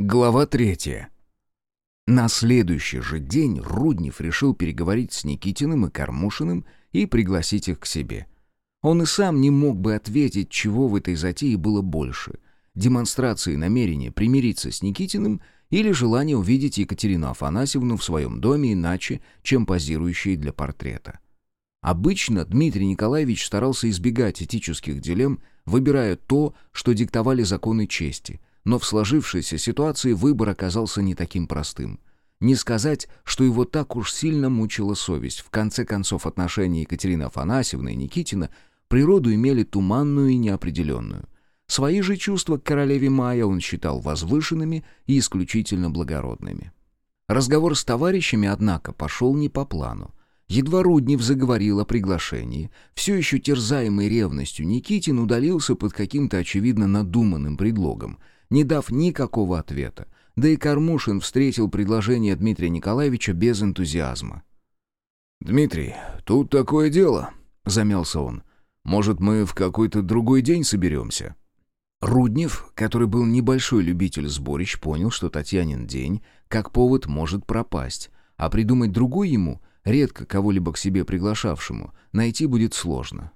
Глава 3. На следующий же день Руднев решил переговорить с Никитиным и Кармушиным и пригласить их к себе. Он и сам не мог бы ответить, чего в этой затее было больше — демонстрации намерения примириться с Никитиным или желание увидеть Екатерину Афанасьевну в своем доме иначе, чем позирующей для портрета. Обычно Дмитрий Николаевич старался избегать этических дилемм, выбирая то, что диктовали законы чести, но в сложившейся ситуации выбор оказался не таким простым. Не сказать, что его так уж сильно мучила совесть. В конце концов, отношения Екатерины Афанасьевны и Никитина природу имели туманную и неопределенную. Свои же чувства к королеве Майя он считал возвышенными и исключительно благородными. Разговор с товарищами, однако, пошел не по плану. Едва Руднев заговорил о приглашении, все еще терзаемый ревностью Никитин удалился под каким-то очевидно надуманным предлогом, не дав никакого ответа, да и Кармушин встретил предложение Дмитрия Николаевича без энтузиазма. «Дмитрий, тут такое дело», — замялся он. «Может, мы в какой-то другой день соберемся?» Руднев, который был небольшой любитель сборищ, понял, что Татьянин день, как повод, может пропасть, а придумать другой ему, редко кого-либо к себе приглашавшему, найти будет сложно.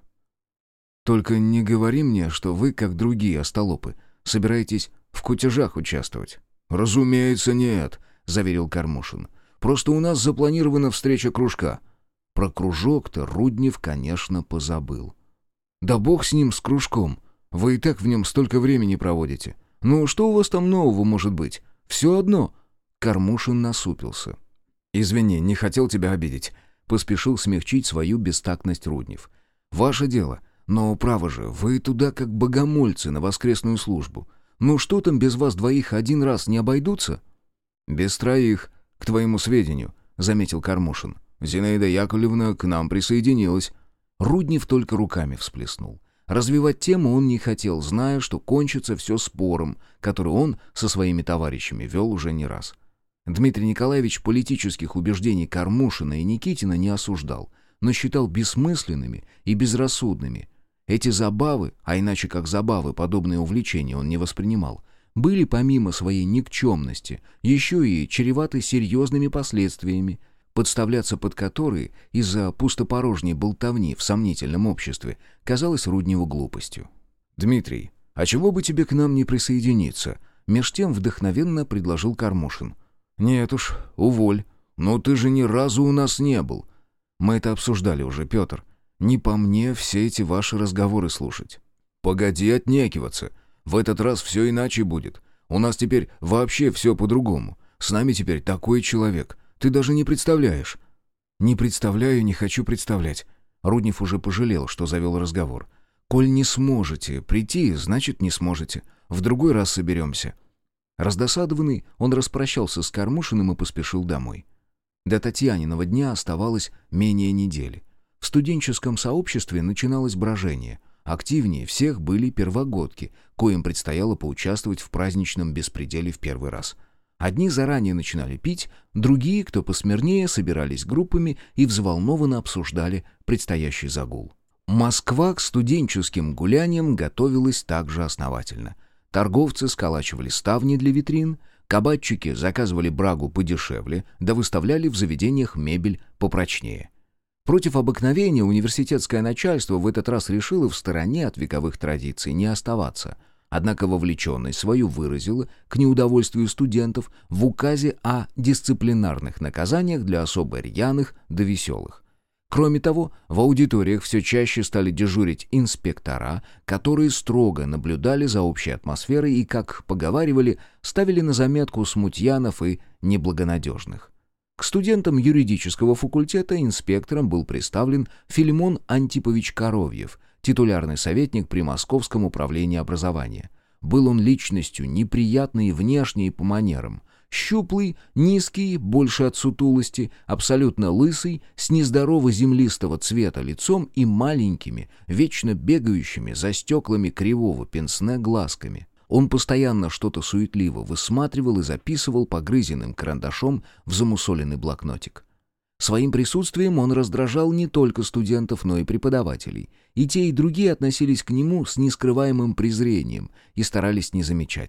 «Только не говори мне, что вы, как другие остолопы, собираетесь в кутежах участвовать». «Разумеется, нет», — заверил Кармушин. «Просто у нас запланирована встреча кружка». Про кружок-то Руднев, конечно, позабыл. «Да бог с ним, с кружком. Вы и так в нем столько времени проводите. Ну, что у вас там нового может быть? Все одно». Кармушин насупился. «Извини, не хотел тебя обидеть», — поспешил смягчить свою бестактность Руднев. «Ваше дело, но, право же, вы туда как богомольцы на воскресную службу. Ну что там без вас двоих один раз не обойдутся?» «Без троих, к твоему сведению», — заметил Кармушин. «Зинаида Яковлевна к нам присоединилась». Руднев только руками всплеснул. Развивать тему он не хотел, зная, что кончится все спором, который он со своими товарищами вел уже не раз. Дмитрий Николаевич политических убеждений Кармушина и Никитина не осуждал, но считал бессмысленными и безрассудными. Эти забавы, а иначе как забавы, подобные увлечения он не воспринимал, были помимо своей никчемности еще и чреваты серьезными последствиями, подставляться под которые из-за пустопорожней болтовни в сомнительном обществе казалось Рудневу глупостью. «Дмитрий, а чего бы тебе к нам не присоединиться?» Меж тем вдохновенно предложил Кармушин. «Нет уж, уволь. Но ты же ни разу у нас не был». «Мы это обсуждали уже, Петр. Не по мне все эти ваши разговоры слушать». «Погоди отнекиваться. В этот раз все иначе будет. У нас теперь вообще все по-другому. С нами теперь такой человек. Ты даже не представляешь». «Не представляю, не хочу представлять». Руднев уже пожалел, что завел разговор. «Коль не сможете прийти, значит, не сможете. В другой раз соберемся». Раздосадованный, он распрощался с Кармушиным и поспешил домой. До Татьяниного дня оставалось менее недели. В студенческом сообществе начиналось брожение. Активнее всех были первогодки, коим предстояло поучаствовать в праздничном беспределе в первый раз. Одни заранее начинали пить, другие, кто посмирнее, собирались группами и взволнованно обсуждали предстоящий загул. Москва к студенческим гуляниям готовилась также основательно. Торговцы сколачивали ставни для витрин, кабачики заказывали брагу подешевле, да выставляли в заведениях мебель попрочнее. Против обыкновения университетское начальство в этот раз решило в стороне от вековых традиций не оставаться, однако вовлеченность свою выразила к неудовольствию студентов в указе о дисциплинарных наказаниях для особо рьяных да веселых. Кроме того, в аудиториях все чаще стали дежурить инспектора, которые строго наблюдали за общей атмосферой и, как поговаривали, ставили на заметку смутьянов и неблагонадежных. К студентам юридического факультета инспектором был представлен Филимон Антипович Коровьев, титулярный советник при Московском управлении образования. Был он личностью неприятной внешне и по манерам. Щуплый, низкий, больше от сутулости, абсолютно лысый, с нездорово землистого цвета лицом и маленькими, вечно бегающими за стеклами кривого пенсне глазками. Он постоянно что-то суетливо высматривал и записывал погрызенным карандашом в замусоленный блокнотик. Своим присутствием он раздражал не только студентов, но и преподавателей. И те, и другие относились к нему с нескрываемым презрением и старались не замечать.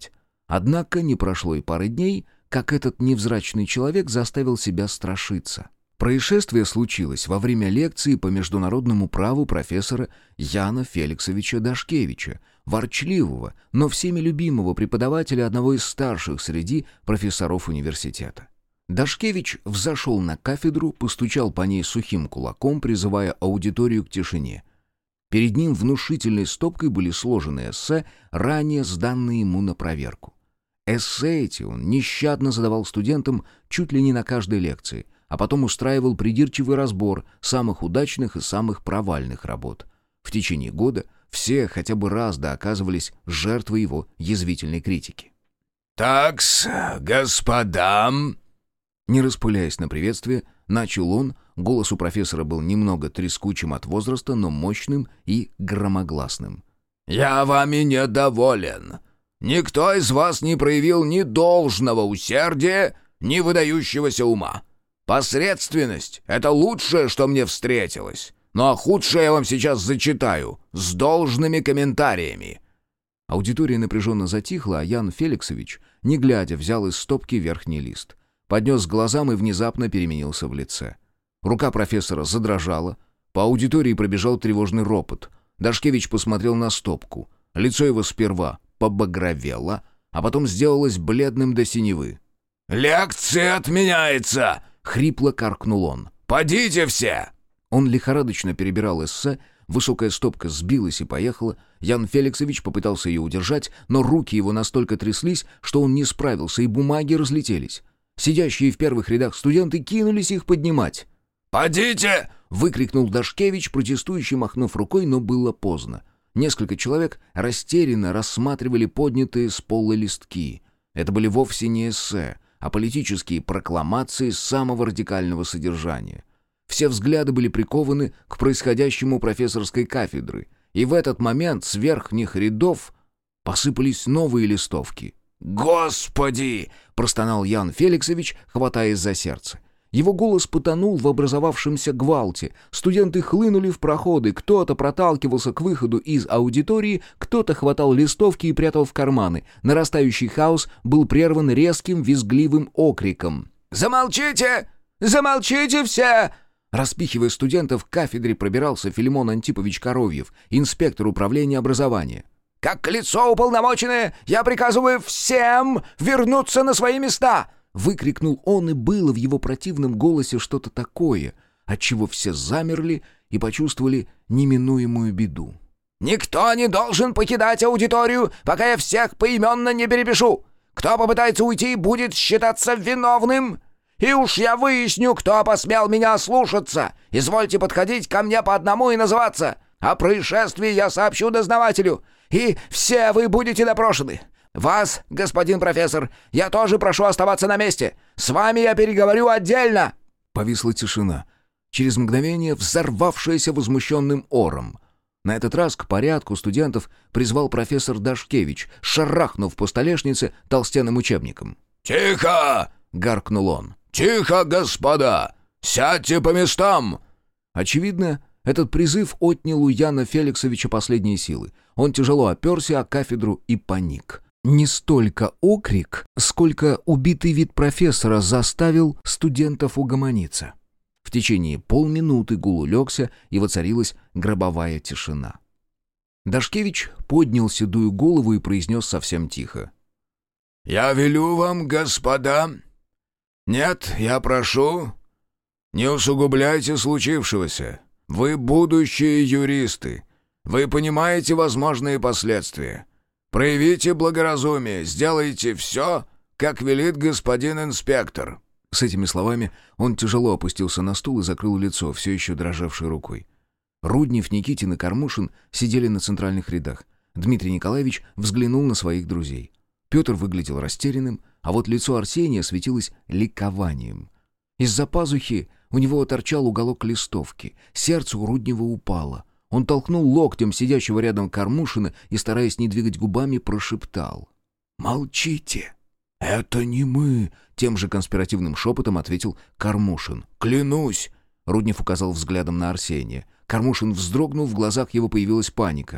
Однако не прошло и пары дней, как этот невзрачный человек заставил себя страшиться. Происшествие случилось во время лекции по международному праву профессора Яна Феликсовича Дашкевича, ворчливого, но всеми любимого преподавателя одного из старших среди профессоров университета. Дашкевич взошел на кафедру, постучал по ней сухим кулаком, призывая аудиторию к тишине. Перед ним внушительной стопкой были сложены эссе, ранее сданные ему на проверку. Эссе эти он нещадно задавал студентам чуть ли не на каждой лекции, а потом устраивал придирчивый разбор самых удачных и самых провальных работ. В течение года все хотя бы раз оказывались жертвой его язвительной критики. «Так-с, господам!» Не распыляясь на приветствие, начал он, голос у профессора был немного трескучим от возраста, но мощным и громогласным. «Я вами недоволен. Никто из вас не проявил ни должного усердия, ни выдающегося ума. Посредственность — это лучшее, что мне встретилось. Ну а худшее я вам сейчас зачитаю, с должными комментариями». Аудитория напряженно затихла, а Ян Феликсович, не глядя, взял из стопки верхний лист. Поднес к глазам и внезапно переменился в лице. Рука профессора задрожала, по аудитории пробежал тревожный ропот. Дашкевич посмотрел на стопку. Лицо его сперва побагровело, а потом сделалось бледным до синевы. «Лекция отменяется!» — хрипло каркнул он. «Подите все!» Он лихорадочно перебирал эссе, высокая стопка сбилась и поехала. Ян Феликсович попытался ее удержать, но руки его настолько тряслись, что он не справился, и бумаги разлетелись. Сидящие в первых рядах студенты кинулись их поднимать. «Подите!» — выкрикнул Дашкевич, протестующий, махнув рукой, но было поздно. Несколько человек растерянно рассматривали поднятые с пола листки. Это были вовсе не эссе, а политические прокламации самого радикального содержания. Все взгляды были прикованы к происходящему у профессорской кафедры, и в этот момент с верхних рядов посыпались новые листовки. «Господи!» — простонал Ян Феликсович, хватаясь за сердце. Его голос потонул в образовавшемся гвалте. Студенты хлынули в проходы, кто-то проталкивался к выходу из аудитории, кто-то хватал листовки и прятал в карманы. Нарастающий хаос был прерван резким визгливым окриком. «Замолчите! Замолчите все!» Распихивая студентов, к кафедре пробирался Филимон Антипович Коровьев, инспектор управления образования. «Как лицо уполномоченное, я приказываю всем вернуться на свои места!» Выкрикнул он, и было в его противном голосе что-то такое, отчего все замерли и почувствовали неминуемую беду. «Никто не должен покидать аудиторию, пока я всех поименно не перепишу! Кто попытается уйти, будет считаться виновным! И уж я выясню, кто посмел меня ослушаться! Извольте подходить ко мне по одному и называться! О происшествии я сообщу дознавателю, и все вы будете допрошены! Вас, господин профессор, я тоже прошу оставаться на месте! С вами я переговорю отдельно!» Повисла тишина, через мгновение взорвавшаяся возмущенным ором. На этот раз к порядку студентов призвал профессор Дашкевич, шарахнув по столешнице толстенным учебником. «Тихо!» — гаркнул он. «Тихо, господа! Сядьте по местам!» Очевидно, этот призыв отнял у Яна Феликсовича последние силы. Он тяжело оперся о кафедру и паник. Не столько окрик, сколько убитый вид профессора заставил студентов угомониться. В течение полминуты гул улегся, и воцарилась гробовая тишина. Дашкевич поднял седую голову и произнес совсем тихо. «Я велю вам, господа... Нет, я прошу, не усугубляйте случившегося. Вы будущие юристы. Вы понимаете возможные последствия. Проявите благоразумие, сделайте все, как велит господин инспектор». С этими словами он тяжело опустился на стул и закрыл лицо, все еще дрожавшей рукой. Руднев, Никитин и Кармушин сидели на центральных рядах. Дмитрий Николаевич взглянул на своих друзей. Петр выглядел растерянным, а вот лицо Арсения светилось ликованием. Из-за пазухи у него торчал уголок листовки, сердце у Руднева упало. Он толкнул локтем сидящего рядом Кармушина и, стараясь не двигать губами, прошептал: «Молчите! Это не мы!» Тем же конспиративным шепотом ответил Кармушин. «Клянусь!» Руднев указал взглядом на Арсения. Кармушин вздрогнул, в глазах его появилась паника.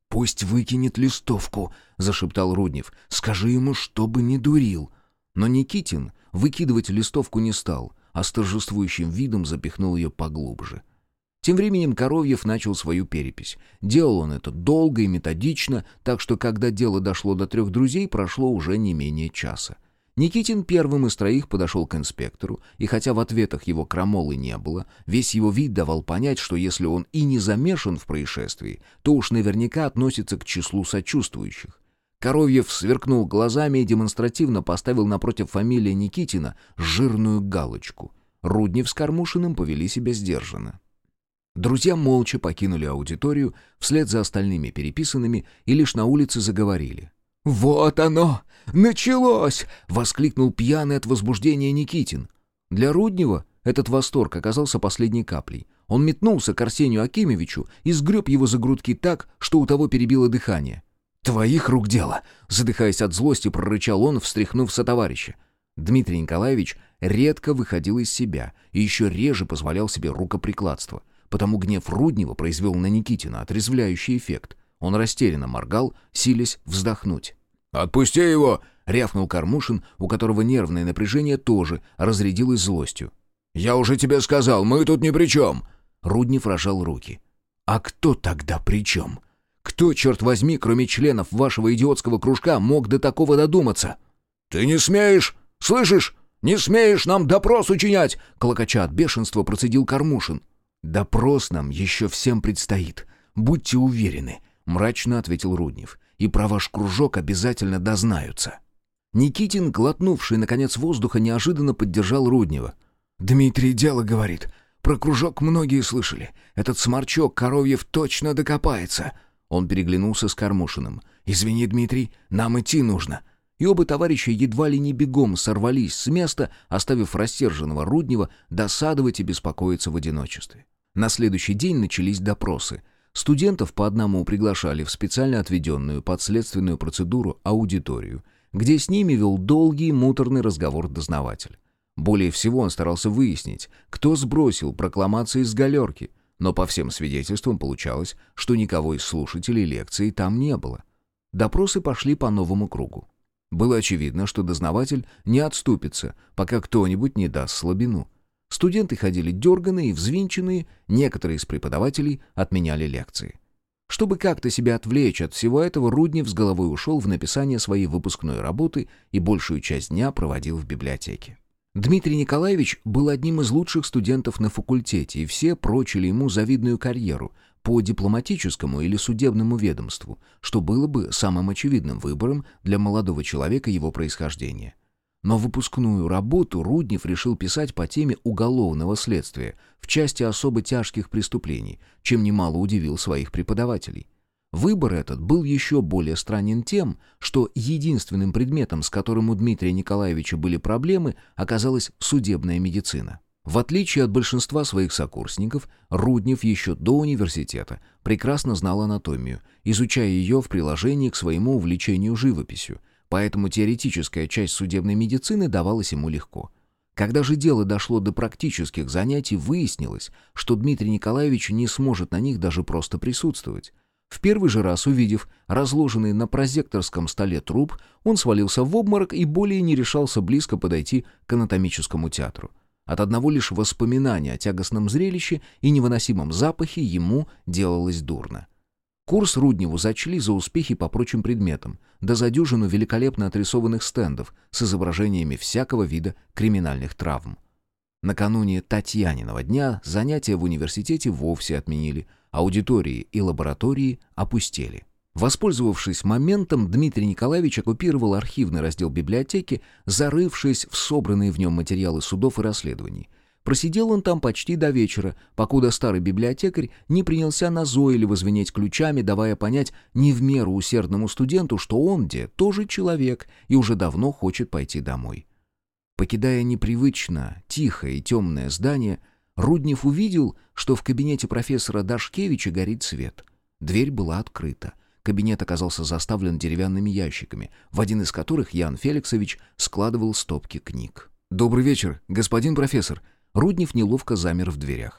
«Пусть выкинет листовку», — зашептал Руднев. «Скажи ему, чтобы не дурил». Но Никитин выкидывать листовку не стал, а с торжествующим видом запихнул ее поглубже. Тем временем Коровьев начал свою перепись. Делал он это долго и методично, так что, когда дело дошло до 3 друзей, прошло уже не менее часа. Никитин первым из 3 подошел к инспектору, и хотя в ответах его крамолы не было, весь его вид давал понять, что если он и не замешан в происшествии, то уж наверняка относится к числу сочувствующих. Коровьев сверкнул глазами и демонстративно поставил напротив фамилии Никитина жирную галочку. Руднев с Кармушиным повели себя сдержанно. Друзья молча покинули аудиторию вслед за остальными переписанными и лишь на улице заговорили. «Вот оно! Началось!» — воскликнул пьяный от возбуждения Никитин. Для Руднева этот восторг оказался последней каплей. Он метнулся к Арсению Акимовичу и сгреб его за грудки так, что у того перебило дыхание. «Твоих рук дело!» — задыхаясь от злости, прорычал он, встряхнув сотоварища. Дмитрий Николаевич редко выходил из себя и еще реже позволял себе рукоприкладство. Потому гнев Руднева произвел на Никитина отрезвляющий эффект. Он растерянно моргал, силясь вздохнуть. «Отпусти его!» — рявкнул Кармушин, у которого нервное напряжение тоже разрядилось злостью. «Я уже тебе сказал, мы тут ни при чем!» Руднев разжал руки. «А кто тогда при чем? Кто, черт возьми, кроме членов вашего идиотского кружка, мог до такого додуматься?» «Ты не смеешь! Слышишь? Не смеешь нам допрос учинять!» Клокоча от бешенства процедил Кармушин. «Допрос нам еще всем предстоит. Будьте уверены», — мрачно ответил Руднев. «И про ваш кружок обязательно дознаются». Никитин, глотнувший, наконец, воздуха, неожиданно поддержал Руднева. «Дмитрий дело говорит. Про кружок многие слышали. Этот сморчок Коровьев точно докопается». Он переглянулся с Кармушиным. «Извини, Дмитрий, нам идти нужно». И оба товарища едва ли не бегом сорвались с места, оставив рассерженного Руднева досадовать и беспокоиться в одиночестве. На следующий день начались допросы. Студентов по одному приглашали в специально отведенную под следственную процедуру аудиторию, где с ними вел долгий муторный разговор дознаватель. Более всего он старался выяснить, кто сбросил прокламации с галерки, но по всем свидетельствам получалось, что никого из слушателей лекции там не было. Допросы пошли по новому кругу. Было очевидно, что дознаватель не отступится, пока кто-нибудь не даст слабину. Студенты ходили дерганые и взвинченные, некоторые из преподавателей отменяли лекции. Чтобы как-то себя отвлечь от всего этого, Руднев с головой ушел в написание своей выпускной работы и большую часть дня проводил в библиотеке. Дмитрий Николаевич был одним из лучших студентов на факультете, и все прочили ему завидную карьеру по дипломатическому или судебному ведомству, что было бы самым очевидным выбором для молодого человека его происхождения. Но выпускную работу Руднев решил писать по теме уголовного следствия в части особо тяжких преступлений, чем немало удивил своих преподавателей. Выбор этот был еще более странен тем, что единственным предметом, с которым у Дмитрия Николаевича были проблемы, оказалась судебная медицина. В отличие от большинства своих сокурсников, Руднев еще до университета прекрасно знал анатомию, изучая ее в приложении к своему увлечению живописью, поэтому теоретическая часть судебной медицины давалась ему легко. Когда же дело дошло до практических занятий, выяснилось, что Дмитрий Николаевич не сможет на них даже просто присутствовать. В первый же раз, увидев разложенный на прозекторском столе труп, он свалился в обморок и более не решался близко подойти к анатомическому театру. От одного лишь воспоминания о тягостном зрелище и невыносимом запахе ему делалось дурно. Курс Рудневу зачли за успехи по прочим предметам, да за дюжину великолепно отрисованных стендов с изображениями всякого вида криминальных травм. Накануне Татьяниного дня занятия в университете вовсе отменили, аудитории и лаборатории опустели. Воспользовавшись моментом, Дмитрий Николаевич оккупировал архивный раздел библиотеки, зарывшись в собранные в нем материалы судов и расследований. Просидел он там почти до вечера, покуда старый библиотекарь не принялся назойливо звенеть ключами, давая понять не в меру усердному студенту, что он, тоже человек и уже давно хочет пойти домой. Покидая непривычно тихое и темное здание, Руднев увидел, что в кабинете профессора Дашкевича горит свет. Дверь была открыта. Кабинет оказался заставлен деревянными ящиками, в один из которых Ян Феликсович складывал стопки книг. «Добрый вечер, господин профессор!» Руднев неловко замер в дверях.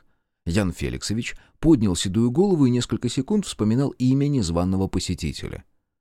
Ян Феликсович поднял седую голову и несколько секунд вспоминал имя незваного посетителя.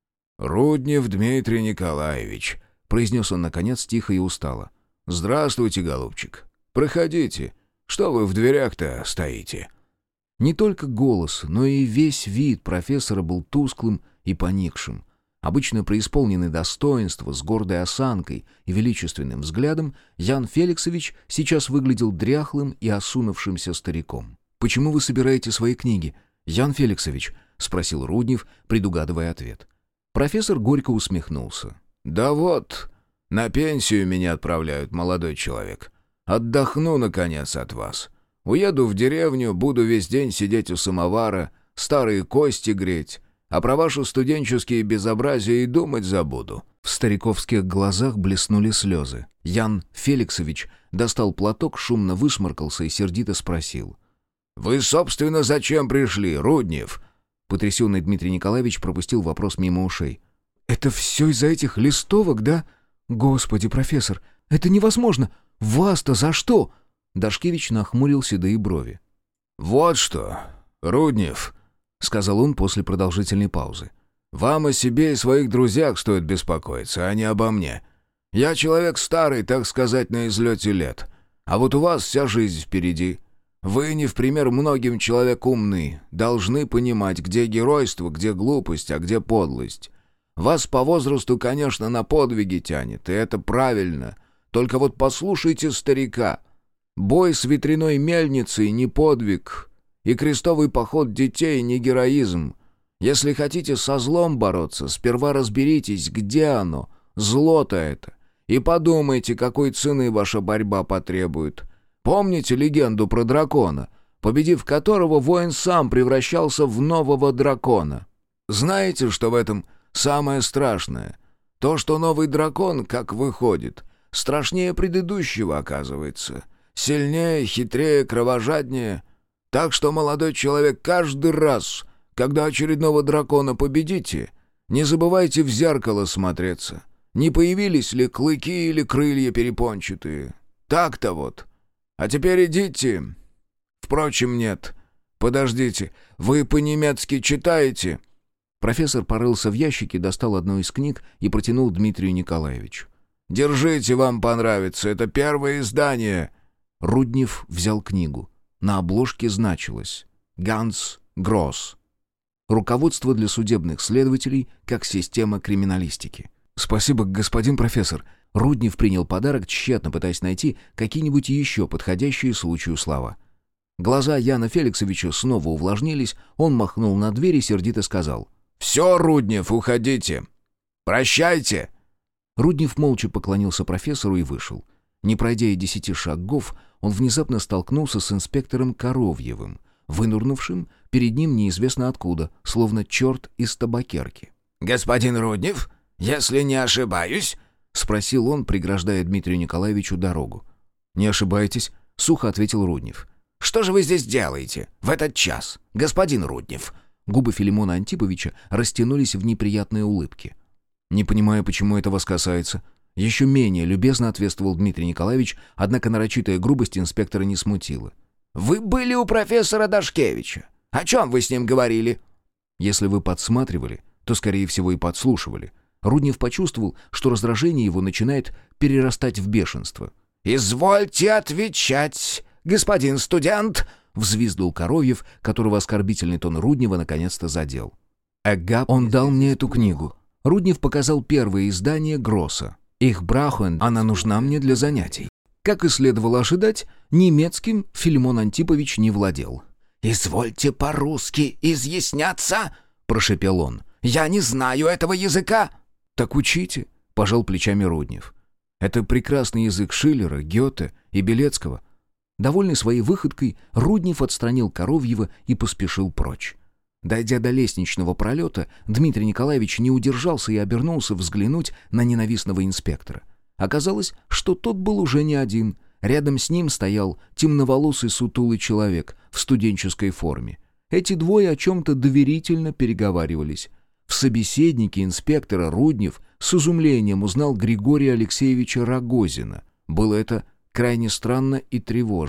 «Руднев Дмитрий Николаевич», — произнес он, наконец, тихо и устало. «Здравствуйте, голубчик. Проходите. Что вы в дверях-то стоите?» Не только голос, но и весь вид профессора был тусклым и поникшим. Обычно преисполненный достоинства, с гордой осанкой и величественным взглядом, Ян Феликсович сейчас выглядел дряхлым и осунувшимся стариком. «Почему вы собираете свои книги, Ян Феликсович?» — спросил Руднев, предугадывая ответ. Профессор горько усмехнулся. «Да вот, на пенсию меня отправляют, молодой человек. Отдохну, наконец, от вас. Уеду в деревню, буду весь день сидеть у самовара, старые кости греть, а про ваши студенческие безобразия и думать забуду». В стариковских глазах блеснули слезы. Ян Феликсович достал платок, шумно высморкался и сердито спросил. «Вы, собственно, зачем пришли, Руднев?» Потрясенный Дмитрий Николаевич пропустил вопрос мимо ушей. «Это все из-за этих листовок, да? Господи, профессор, это невозможно! Вас-то за что?» Дашкевич нахмурил седые брови. «Вот что, Руднев», — сказал он после продолжительной паузы. «Вам о себе и своих друзьях стоит беспокоиться, а не обо мне. Я человек старый, так сказать, на излете лет. А вот у вас вся жизнь впереди. Вы, не в пример многим человек умный, должны понимать, где геройство, где глупость, а где подлость. Вас по возрасту, конечно, на подвиги тянет, и это правильно. Только вот послушайте старика. Бой с ветряной мельницей не подвиг, и крестовый поход детей не героизм. Если хотите со злом бороться, сперва разберитесь, где оно, зло-то это, и подумайте, какой цены ваша борьба потребует. Помните легенду про дракона, победив которого воин сам превращался в нового дракона? Знаете, что в этом самое страшное? То, что новый дракон, как выходит, страшнее предыдущего оказывается. Сильнее, хитрее, кровожаднее. Так что, молодой человек, каждый раз, когда очередного дракона победите, не забывайте в зеркало смотреться. Не появились ли клыки или крылья перепончатые? Так-то вот. А теперь идите. Впрочем, нет. Подождите, вы по-немецки читаете?» Профессор порылся в ящике, достал одну из книг и протянул Дмитрию Николаевичу. «Держите, вам понравится. Это первое издание». Руднев взял книгу. На обложке значилось «Ганс Гросс. Руководство для судебных следователей как система криминалистики». «Спасибо, господин профессор». Руднев принял подарок, тщетно пытаясь найти какие-нибудь еще подходящие случаю слова. Глаза Яна Феликсовича снова увлажнились, он махнул на дверь и сердито сказал: «Все, Руднев, уходите. Прощайте». Руднев молча поклонился профессору и вышел. Не пройдя и 10 шагов, он внезапно столкнулся с инспектором Коровьевым, вынурнувшим перед ним неизвестно откуда, словно черт из табакерки. «Господин Руднев, если не ошибаюсь?» — спросил он, преграждая Дмитрию Николаевичу дорогу. «Не ошибаетесь», — сухо ответил Руднев. «Что же вы здесь делаете в этот час, господин Руднев?» Губы Филимона Антиповича растянулись в неприятные улыбки. «Не понимаю, почему это вас касается». Еще менее любезно ответствовал Дмитрий Николаевич, однако нарочитая грубость инспектора не смутила. «Вы были у профессора Дашкевича. О чем вы с ним говорили?» «Если вы подсматривали, то, скорее всего, и подслушивали». Руднев почувствовал, что раздражение его начинает перерастать в бешенство. «Извольте отвечать, господин студент!» — взвизгнул Коровьев, которого оскорбительный тон Руднева наконец-то задел. «Ага, он дал мне эту книгу». Руднев показал первое издание Гросса. «Их брахен, она нужна мне для занятий». Как и следовало ожидать, немецким Филимон Антипович не владел. «Извольте по-русски изъясняться!» — прошепел он. «Я не знаю этого языка!» «Так учите», — пожал плечами Руднев. «Это прекрасный язык Шиллера, Гёте и Белецкого». Довольный своей выходкой, Руднев отстранил Коровьева и поспешил прочь. Дойдя до лестничного пролета, Дмитрий Николаевич не удержался и обернулся взглянуть на ненавистного инспектора. Оказалось, что тот был уже не один. Рядом с ним стоял темноволосый сутулый человек в студенческой форме. Эти двое о чем-то доверительно переговаривались. В собеседнике инспектора Руднев с изумлением узнал Григория Алексеевича Рогозина. Было это крайне странно и тревожно,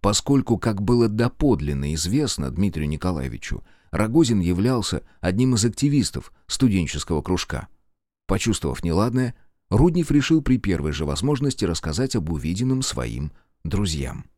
поскольку, как было доподлинно известно Дмитрию Николаевичу, Рогозин являлся одним из активистов студенческого кружка. Почувствовав неладное, Руднев решил при первой же возможности рассказать об увиденном своим друзьям.